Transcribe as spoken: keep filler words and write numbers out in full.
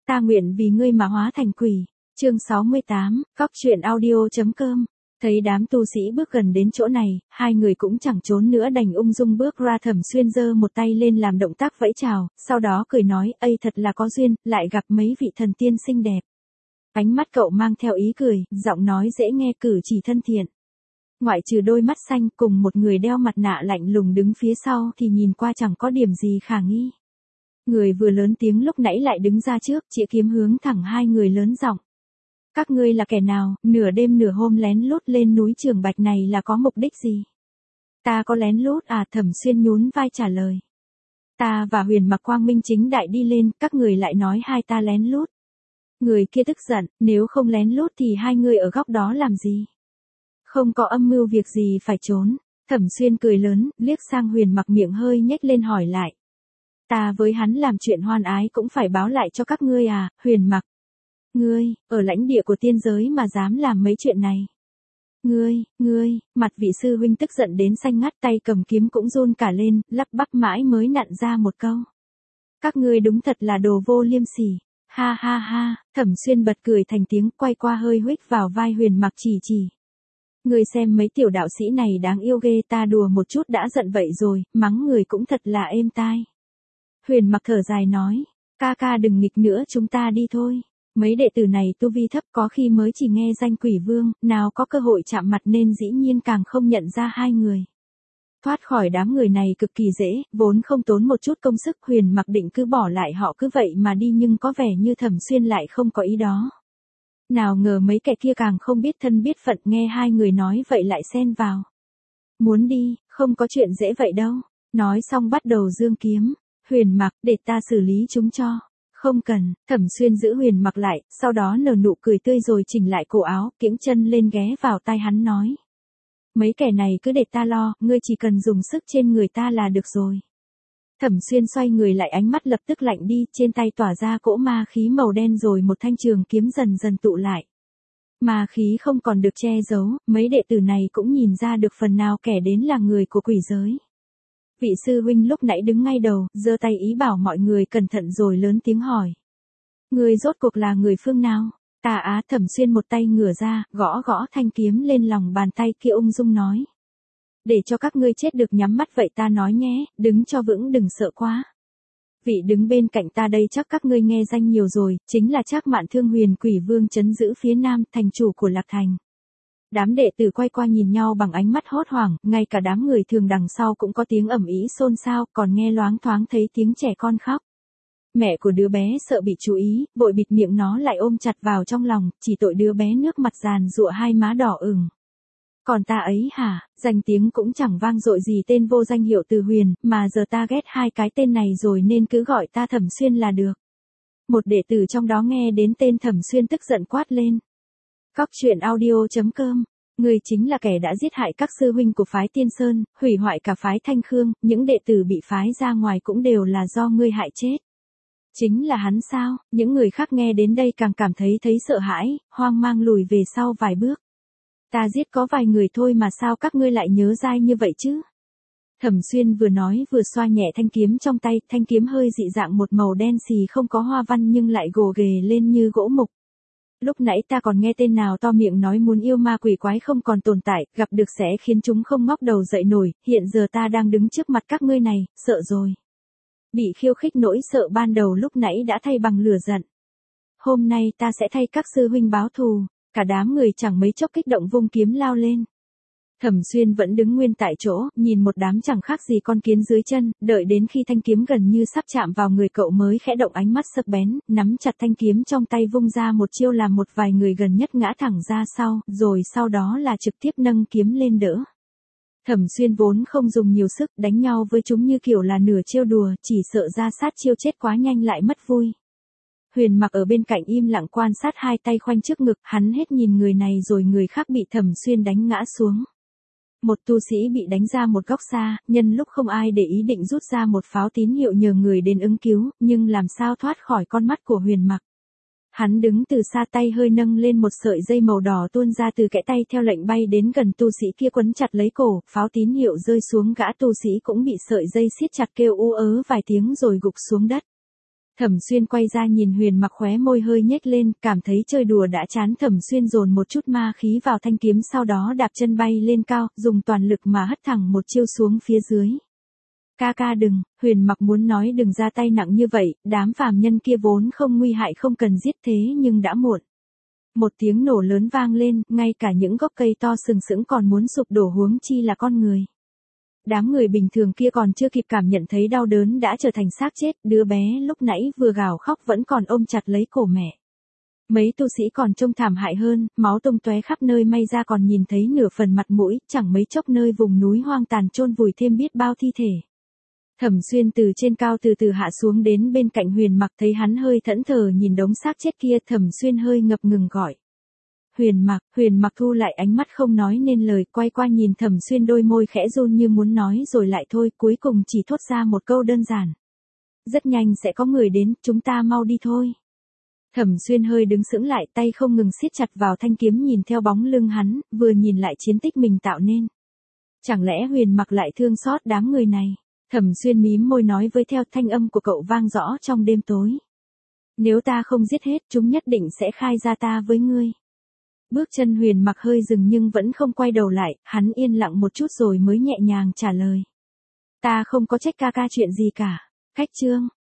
Ta nguyện vì ngươi mà hóa thành quỷ. Chương sáu mươi tám, cóc truyện audio.com. Thấy đám tu sĩ bước gần đến chỗ này, hai người cũng chẳng trốn nữa đành ung dung bước ra. Thẩm Xuyên giơ một tay lên làm động tác vẫy chào, sau đó cười nói, ây thật là có duyên, lại gặp mấy vị thần tiên xinh đẹp. Ánh mắt cậu mang theo ý cười, giọng nói dễ nghe, cử chỉ thân thiện. Ngoại trừ đôi mắt xanh cùng một người đeo mặt nạ lạnh lùng đứng phía sau thì nhìn qua chẳng có điểm gì khả nghi. Người vừa lớn tiếng lúc nãy lại đứng ra trước, chĩa kiếm hướng thẳng hai người lớn giọng. Các ngươi là kẻ nào, nửa đêm nửa hôm lén lút lên núi Trường Bạch này là có mục đích gì? Ta có lén lút à? Thẩm Xuyên nhún vai trả lời. Ta và Huyền Mặc quang minh chính đại đi lên, các người lại nói hai ta lén lút. Người kia tức giận, nếu không lén lút thì hai người ở góc đó làm gì? Không có âm mưu việc gì phải trốn. Thẩm Xuyên cười lớn, liếc sang Huyền Mặc, miệng hơi nhếch lên hỏi lại. Ta với hắn làm chuyện hoan ái cũng phải báo lại cho các ngươi à? Huyền Mặc. Ngươi, ở lãnh địa của tiên giới mà dám làm mấy chuyện này. Ngươi, ngươi, mặt vị sư huynh tức giận đến xanh ngắt, tay cầm kiếm cũng run cả lên, lắp bắp mãi mới nặn ra một câu. Các ngươi đúng thật là đồ vô liêm sỉ. Ha ha ha, Thẩm Xuyên bật cười thành tiếng, quay qua hơi huých vào vai Huyền Mặc chỉ chỉ. Ngươi xem mấy tiểu đạo sĩ này đáng yêu ghê, ta đùa một chút đã giận vậy rồi, mắng người cũng thật là êm tai. Huyền Mặc thở dài nói, ca ca đừng nghịch nữa, chúng ta đi thôi. Mấy đệ tử này tu vi thấp, có khi mới chỉ nghe danh Quỷ Vương, nào có cơ hội chạm mặt nên dĩ nhiên càng không nhận ra hai người. Thoát khỏi đám người này cực kỳ dễ, vốn không tốn một chút công sức. Huyền Mặc định cứ bỏ lại họ cứ vậy mà đi, nhưng có vẻ như Thẩm Xuyên lại không có ý đó. Nào ngờ mấy kẻ kia càng không biết thân biết phận, nghe hai người nói vậy lại xen vào. Muốn đi, không có chuyện dễ vậy đâu. Nói xong bắt đầu giương kiếm. Huyền Mặc, để ta xử lý chúng cho. Không cần. Thẩm Xuyên giữ Huyền Mặc lại, sau đó nở nụ cười tươi rồi chỉnh lại cổ áo, kiễng chân lên ghé vào tai hắn nói. Mấy kẻ này cứ để ta lo, ngươi chỉ cần dùng sức trên người ta là được rồi. Thẩm Xuyên xoay người lại, ánh mắt lập tức lạnh đi, trên tay tỏa ra cỗ ma khí màu đen rồi một thanh trường kiếm dần dần tụ lại. Ma khí không còn được che giấu, mấy đệ tử này cũng nhìn ra được phần nào kẻ đến là người của quỷ giới. Vị sư huynh lúc nãy đứng ngay đầu, giơ tay ý bảo mọi người cẩn thận rồi lớn tiếng hỏi. Người rốt cuộc là người phương nào? Ta á. Thẩm Xuyên một tay ngửa ra, gõ gõ thanh kiếm lên lòng bàn tay kia, ung dung nói. Để cho các ngươi chết được nhắm mắt vậy ta nói nhé, đứng cho vững đừng sợ quá. Vị đứng bên cạnh ta đây chắc các ngươi nghe danh nhiều rồi, chính là Trác Mạn Thương, Huyền Quỷ Vương trấn giữ phía nam, thành chủ của Lạc Thành. Đám đệ tử quay qua nhìn nhau bằng ánh mắt hốt hoảng, ngay cả đám người thường đằng sau cũng có tiếng ầm ĩ xôn xao, còn nghe loáng thoáng thấy tiếng trẻ con khóc. Mẹ của đứa bé sợ bị chú ý, vội bịt miệng nó lại ôm chặt vào trong lòng, chỉ tội đứa bé nước mặt giàn giụa, hai má đỏ ửng. Còn ta ấy hả, danh tiếng cũng chẳng vang dội gì, tên vô danh hiệu Từ Huyền, mà giờ ta ghét hai cái tên này rồi nên cứ gọi ta Thẩm Xuyên là được. Một đệ tử trong đó nghe đến tên Thẩm Xuyên tức giận quát lên. Cóc truyện audio.com. Người chính là kẻ đã giết hại các sư huynh của phái Tiên Sơn, hủy hoại cả phái Thanh Khương, những đệ tử bị phái ra ngoài cũng đều là do ngươi hại chết. Chính là hắn sao? Những người khác nghe đến đây càng cảm thấy thấy sợ hãi, hoang mang lùi về sau vài bước. Ta giết có vài người thôi mà sao các ngươi lại nhớ dai như vậy chứ? Thẩm Xuyên vừa nói vừa xoa nhẹ thanh kiếm trong tay, thanh kiếm hơi dị dạng, một màu đen xì không có hoa văn nhưng lại gồ ghề lên như gỗ mục. Lúc nãy ta còn nghe tên nào to miệng nói muốn yêu ma quỷ quái không còn tồn tại, gặp được sẽ khiến chúng không ngóc đầu dậy nổi, hiện giờ ta đang đứng trước mặt các ngươi này, sợ rồi. Bị khiêu khích nỗi sợ ban đầu lúc nãy đã thay bằng lửa giận. Hôm nay ta sẽ thay các sư huynh báo thù. Cả đám người chẳng mấy chốc kích động vung kiếm lao lên. Thẩm Xuyên vẫn đứng nguyên tại chỗ, nhìn một đám chẳng khác gì con kiến dưới chân, đợi đến khi thanh kiếm gần như sắp chạm vào người cậu mới khẽ động ánh mắt sắc bén, nắm chặt thanh kiếm trong tay vung ra một chiêu làm một vài người gần nhất ngã thẳng ra sau, rồi sau đó là trực tiếp nâng kiếm lên đỡ. Thẩm Xuyên vốn không dùng nhiều sức, đánh nhau với chúng như kiểu là nửa chiêu đùa, chỉ sợ ra sát chiêu chết quá nhanh lại mất vui. Huyền Mặc ở bên cạnh im lặng quan sát, hai tay khoanh trước ngực, hắn hết nhìn người này rồi người khác bị Thẩm Xuyên đánh ngã xuống. Một tu sĩ bị đánh ra một góc xa, nhân lúc không ai để ý định rút ra một pháo tín hiệu nhờ người đến ứng cứu, nhưng làm sao thoát khỏi con mắt của Huyền Mặc. Hắn đứng từ xa, tay hơi nâng lên, một sợi dây màu đỏ tuôn ra từ kẽ tay theo lệnh bay đến gần tu sĩ kia quấn chặt lấy cổ, pháo tín hiệu rơi xuống, gã tu sĩ cũng bị sợi dây siết chặt kêu u ớ vài tiếng rồi gục xuống đất. Thẩm Xuyên quay ra nhìn Huyền Mặc, khóe môi hơi nhếch lên, cảm thấy chơi đùa đã chán. Thẩm Xuyên dồn một chút ma khí vào thanh kiếm, sau đó đạp chân bay lên cao, dùng toàn lực mà hất thẳng một chiêu xuống phía dưới. Ca ca đừng, Huyền Mặc muốn nói đừng ra tay nặng như vậy, đám phàm nhân kia vốn không nguy hại, không cần giết, thế nhưng đã muộn. Một tiếng nổ lớn vang lên, ngay cả những gốc cây to sừng sững còn muốn sụp đổ, huống chi là con người. Đám người bình thường kia còn chưa kịp cảm nhận thấy đau đớn đã trở thành xác chết, đứa bé lúc nãy vừa gào khóc vẫn còn ôm chặt lấy cổ mẹ. Mấy tu sĩ còn trông thảm hại hơn, máu tung tóe khắp nơi, may ra còn nhìn thấy nửa phần mặt mũi, chẳng mấy chốc nơi vùng núi hoang tàn chôn vùi thêm biết bao thi thể. Thẩm Xuyên từ trên cao từ từ hạ xuống đến bên cạnh Huyền Mặc, thấy hắn hơi thẫn thờ nhìn đống xác chết kia, Thẩm Xuyên hơi ngập ngừng gọi. Huyền Mặc, Huyền Mặc thu lại ánh mắt không nói nên lời, quay qua nhìn Thẩm Xuyên, đôi môi khẽ run như muốn nói rồi lại thôi, cuối cùng chỉ thốt ra một câu đơn giản. Rất nhanh sẽ có người đến, chúng ta mau đi thôi. Thẩm Xuyên hơi đứng sững lại, tay không ngừng siết chặt vào thanh kiếm, nhìn theo bóng lưng hắn, vừa nhìn lại chiến tích mình tạo nên. Chẳng lẽ Huyền Mặc lại thương xót đám người này? Thẩm Xuyên mím môi nói với theo, thanh âm của cậu vang rõ trong đêm tối. Nếu ta không giết hết, chúng nhất định sẽ khai ra ta với ngươi. Bước chân Huyền Mặc hơi dừng nhưng vẫn không quay đầu lại, hắn yên lặng một chút rồi mới nhẹ nhàng trả lời. Ta không có trách ca ca chuyện gì cả. Cách chương